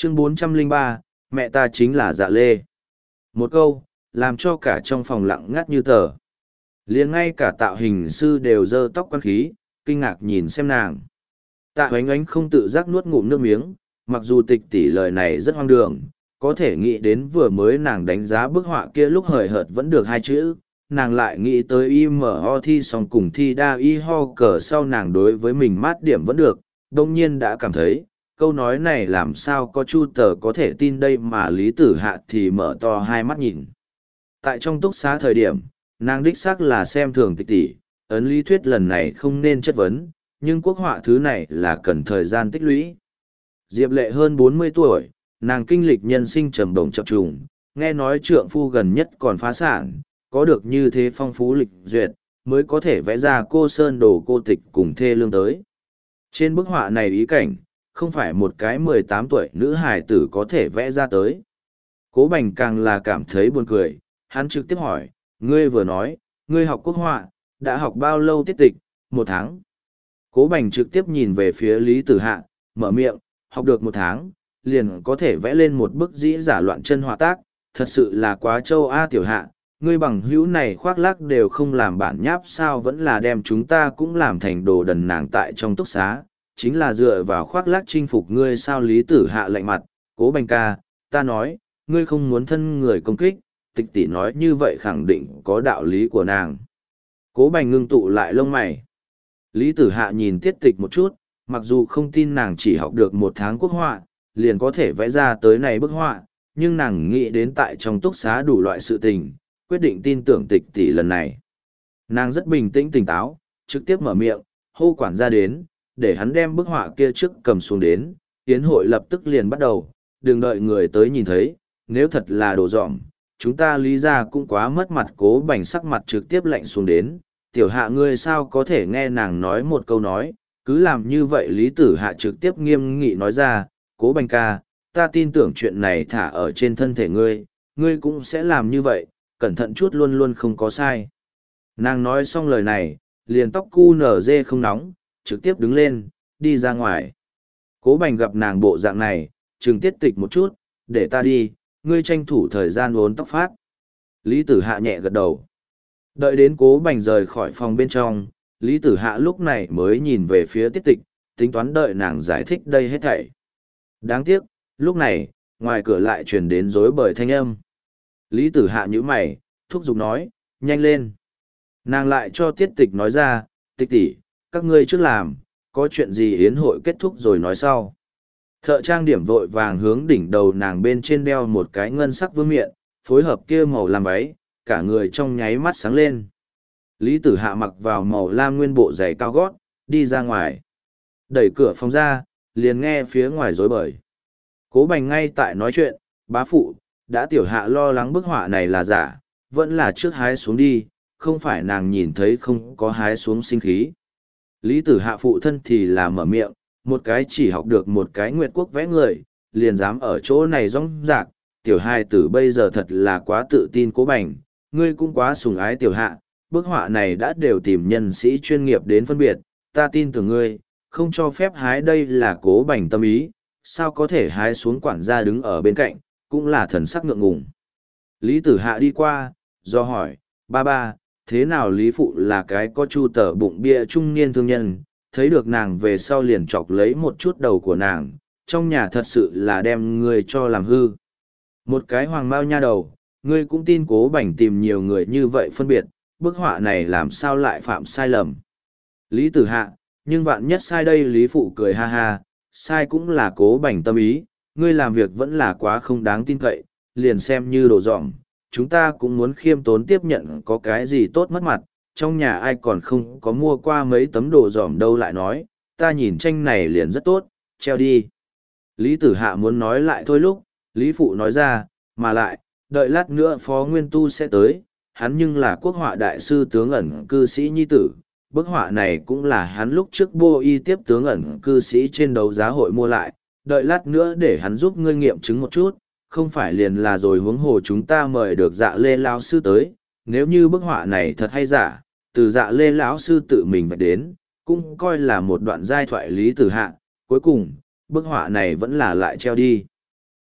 Chương 403, mẹ ta chính là Dạ Lê. Một câu, làm cho cả trong phòng lặng ngắt như tờ. Liền ngay cả tạo hình sư đều giơ tóc quan khí, kinh ngạc nhìn xem nàng. Tạ Hoánh Ánh không tự giác nuốt ngụm nước miếng, mặc dù tịch tỷ lời này rất hoang đường, có thể nghĩ đến vừa mới nàng đánh giá bức họa kia lúc hời hợt vẫn được hai chữ, nàng lại nghĩ tới IMO thi xong cùng thi đa y ho cờ sau nàng đối với mình mát điểm vẫn được, đông nhiên đã cảm thấy, câu nói này làm sao có chu tờ có thể tin đây mà Lý Tử Hạ thì mở to hai mắt nhìn. Tại trong túc xá thời điểm, nàng đích xác là xem thường tịch tỷ, ấn lý thuyết lần này không nên chất vấn, nhưng quốc họa thứ này là cần thời gian tích lũy. Diệp Lệ hơn 40 tuổi, nàng kinh lịch nhân sinh trầm bổng chập trùng, nghe nói trượng phu gần nhất còn phá sản, có được như thế phong phú lịch duyệt, mới có thể vẽ ra cô sơn đồ cô tịch cùng thê lương tới. Trên bức họa này ý cảnh, không phải một cái 18 tuổi nữ hài tử có thể vẽ ra tới. Cố Bành càng là cảm thấy buồn cười, hắn trực tiếp hỏi, ngươi vừa nói, ngươi học quốc họa, đã học bao lâu tiết tịch, 1 tháng. Cố Bành trực tiếp nhìn về phía Lý Tử Hạ, mở miệng, học được 1 tháng, liền có thể vẽ lên một bức dĩ giả loạn chân họa tác, thật sự là quá châu A tiểu hạ, ngươi bằng hữu này khoác lác đều không làm bản nháp sao vẫn là đem chúng ta cũng làm thành đồ đần nàng tại trong túc xá, chính là dựa vào khoác lác chinh phục ngươi sao. Lý Tử Hạ lạnh mặt, Cố Bành ca, ta nói, ngươi không muốn thân người công kích, tịch tỷ nói như vậy khẳng định có đạo lý của nàng. Cố Bành ngưng tụ lại lông mày. Lý Tử Hạ nhìn tiết tịch một chút, mặc dù không tin nàng chỉ học được 1 tháng quốc họa, liền có thể vẽ ra tới này bức họa, nhưng nàng nghĩ đến tại trong túc xá đủ loại sự tình, quyết định tin tưởng tịch tỷ lần này. Nàng rất bình tĩnh tỉnh táo, trực tiếp mở miệng, hô quản gia đến, để hắn đem bức họa kia trước cầm xuống đến, tiến hội lập tức liền bắt đầu, đừng đợi người tới nhìn thấy, nếu thật là đồ dỏng, chúng ta Lý ra cũng quá mất mặt. Cố Bành sắc mặt trực tiếp lạnh xuống đến, tiểu hạ ngươi sao có thể nghe nàng nói một câu nói, cứ làm như vậy. Lý Tử Hạ trực tiếp nghiêm nghị nói ra, Cố Bành ca, ta tin tưởng chuyện này thả ở trên thân thể ngươi, ngươi cũng sẽ làm như vậy, cẩn thận chút luôn luôn không có sai. Nàng nói xong lời này, liền tóc cu nở dê không nóng, trực tiếp đứng lên, đi ra ngoài. Cố Bành gặp nàng bộ dạng này, trừng tiết tịch một chút, để ta đi, ngươi tranh thủ thời gian uốn tóc phát. Lý Tử Hạ nhẹ gật đầu. Đợi đến Cố Bành rời khỏi phòng bên trong, Lý Tử Hạ lúc này mới nhìn về phía tiết tịch, tính toán đợi nàng giải thích đây hết thảy. Đáng tiếc, lúc này, ngoài cửa lại truyền đến rối bời thanh âm. Lý Tử Hạ nhíu mày, thúc giục nói, nhanh lên. Nàng lại cho tiết tịch nói ra, tịch tỷ, các ngươi trước làm, có chuyện gì yến hội kết thúc rồi nói sau. Thợ trang điểm vội vàng hướng đỉnh đầu nàng bên trên đeo một cái ngân sắc vương miện, phối hợp kia màu làm váy, cả người trong nháy mắt sáng lên. Lý Tử Hạ mặc vào màu lam nguyên bộ giày cao gót, đi ra ngoài. Đẩy cửa phòng ra, liền nghe phía ngoài rối bời. Cố Bành ngay tại nói chuyện, bá phụ, đã tiểu hạ lo lắng bức họa này là giả, vẫn là trước hái xuống đi, không phải nàng nhìn thấy không có hái xuống sinh khí. Lý Tử Hạ phụ thân thì là mở miệng, một cái chỉ học được một cái nguyệt quốc vẽ người, liền dám ở chỗ này rong rạc, tiểu hai tử bây giờ thật là quá tự tin. Cố Bành, ngươi cũng quá sùng ái tiểu hạ, bức họa này đã đều tìm nhân sĩ chuyên nghiệp đến phân biệt, ta tin tưởng ngươi, không cho phép hái. Đây là Cố Bành tâm ý, sao có thể hái xuống. Quản gia đứng ở bên cạnh, cũng là thần sắc ngượng ngùng. Lý Tử Hạ đi qua, do hỏi, ba, thế nào? Lý phụ là cái có chu tờ bụng bia trung niên thương nhân, thấy được nàng về sau liền chọc lấy một chút đầu của nàng, trong nhà thật sự là đem ngươi cho làm hư. Một cái hoàng bao nha đầu, ngươi cũng tin Cố Bành tìm nhiều người như vậy phân biệt, bức họa này làm sao lại phạm sai lầm. Lý Tử Hạ, nhưng vạn nhất sai đây. Lý phụ cười ha ha, sai cũng là Cố Bành tâm ý, ngươi làm việc vẫn là quá không đáng tin cậy, liền xem như đồ dỏng, chúng ta cũng muốn khiêm tốn tiếp nhận, có cái gì tốt mất mặt, trong nhà ai còn không có mua qua mấy tấm đồ dỏm đâu. Lại nói, ta nhìn tranh này liền rất tốt, treo đi. Lý Tử Hạ muốn nói lại thôi lúc, Lý phụ nói ra, mà lại, đợi lát nữa Phó Nguyên Tu sẽ tới, hắn nhưng là quốc họa đại sư tướng ẩn cư sĩ nhi tử, bức họa này cũng là hắn lúc trước bô y tiếp tướng ẩn cư sĩ trên đấu giá hội mua lại, đợi lát nữa để hắn giúp ngươi nghiệm chứng một chút, không phải liền là rồi. Huống hồ chúng ta mời được Dạ Lê lão sư tới, nếu như bức họa này thật hay giả, từ Dạ Lê lão sư tự mình vạch đến, cũng coi là một đoạn giai thoại. Lý Tử Hạ, cuối cùng, bức họa này vẫn là lại treo đi.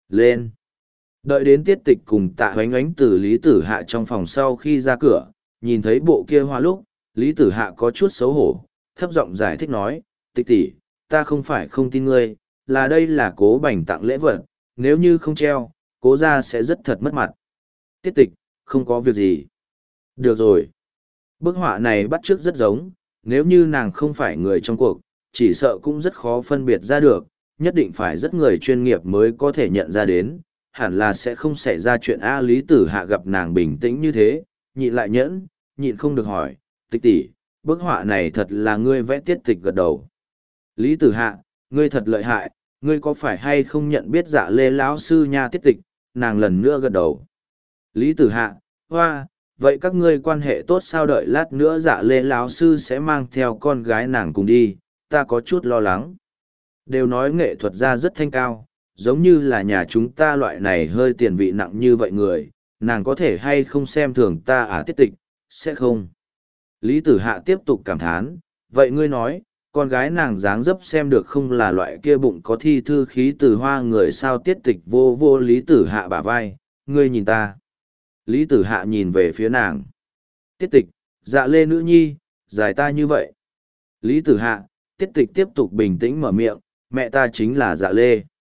Lên. Đợi đến Tiết Tịch cùng Tạ Hoánh Ánh từ Lý Tử Hạ trong phòng sau khi ra cửa, nhìn thấy bộ kia hoa lúc, Lý Tử Hạ có chút xấu hổ, thấp giọng giải thích nói, Tịch tỷ, ta không phải không tin ngươi, là đây là Cố Bành tặng lễ vật, nếu như không treo, Cố gia sẽ rất thật mất mặt. Tiết Tịch, không có việc gì. Được rồi. Bức họa này bắt chước rất giống, nếu như nàng không phải người trong cuộc, chỉ sợ cũng rất khó phân biệt ra được, nhất định phải rất người chuyên nghiệp mới có thể nhận ra đến, hẳn là sẽ không xảy ra chuyện A. Lý Tử Hạ gặp nàng bình tĩnh như thế, nhịn lại nhẫn, nhịn không được hỏi, Tịch tỷ, bức họa này thật là ngươi vẽ. Tiết Tịch gật đầu. Lý Tử Hạ, ngươi thật lợi hại, ngươi có phải hay không nhận biết Dạ Lê lão sư nha? Tiết Tịch, nàng lần nữa gật đầu. Lý Tử Hạ, hoa, vậy các ngươi quan hệ tốt sao? Đợi lát nữa Dạ Lê lão sư sẽ mang theo con gái nàng cùng đi, ta có chút lo lắng. Đều nói nghệ thuật gia rất thanh cao, giống như là nhà chúng ta loại này hơi tiền vị nặng như vậy người, nàng có thể hay không xem thường ta à? Tiết Tịch, sẽ không. Lý Tử Hạ tiếp tục cảm thán, vậy ngươi nói, con gái nàng dáng dấp xem được không là loại kia bụng có thi thư khí từ hoa người sao? Tiết Tịch vô vô Lý Tử Hạ bả vai, ngươi nhìn ta. Lý Tử Hạ nhìn về phía nàng. Tiết Tịch, Dạ Lê nữ nhi, dài ta như vậy. Lý Tử Hạ, Tiết Tịch tiếp tục bình tĩnh mở miệng, mẹ ta chính là Dạ Lê.